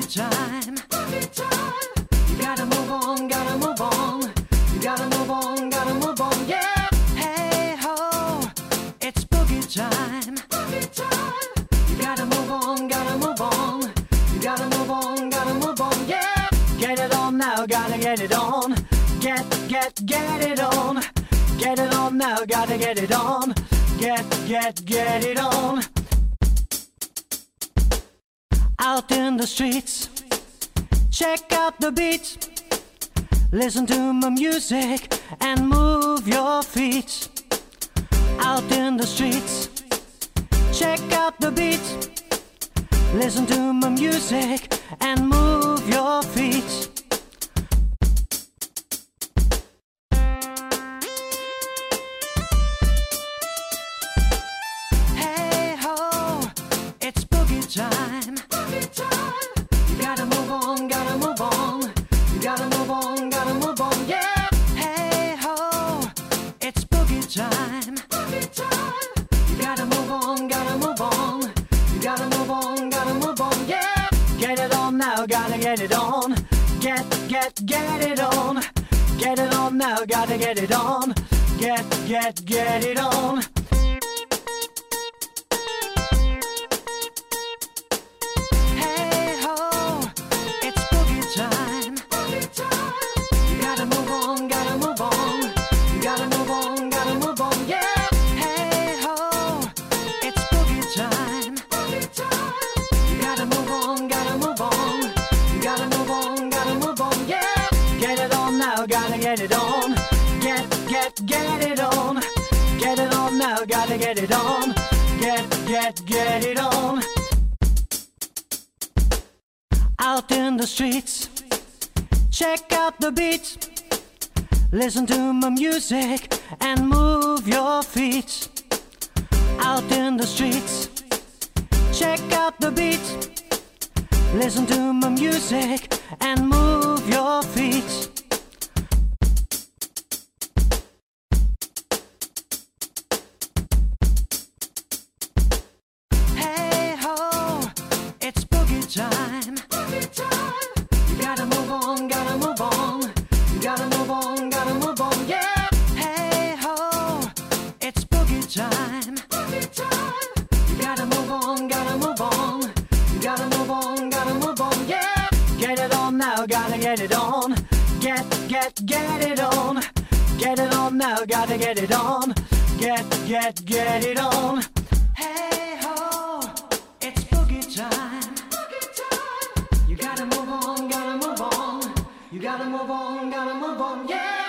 time. You gotta move on, gotta move on. You gotta move on, gotta move on, yeah. Hey ho, it's boogie time. You gotta move on, gotta move on. You gotta move on, gotta move on, yeah. Get it on now, gotta get it on. Get it on. Get it on now, gotta get it on. Get it on. Out in the streets, check out the beats. Listen to my music and move your feet. Out in the streets, check out the beats. Listen to my music and move your feet. Hey ho, it's boogie time. You gotta move on, gotta move on. You gotta move on, gotta move on, yeah. Hey ho, it's boogie time. You gotta move on, gotta move on. You gotta move on, gotta move on, yeah. Get it on now, gotta get it on. Get it on. Get it on now, gotta get it on. Get it on. Hey ho, it's boogie time. You gotta move on, gotta move on. You gotta move on, gotta move on, yeah. Hey ho, it's boogie time. You gotta move on, gotta move on. You gotta move on, gotta move on, yeah. Get it on now, gotta get it on. Get it on. Get it on now, gotta get it on. Get it on. Out in the streets, check out the beats. Listen to my music and move your feet. Out in the streets, check out the beats. Listen to my music and move your feet. Hey ho, it's boogie time. You gotta move on, gotta move on. You gotta move on, gotta move on, yeah. Hey ho, it's boogie time. You gotta move on, gotta move on. You gotta move on, gotta move on, yeah. Get it on now, gotta get it on. Get it on. Get it on now, gotta get it on. Get it on. Hey ho, it's boogie time. You gotta move on, gotta move on. You gotta move on, gotta move on, yeah.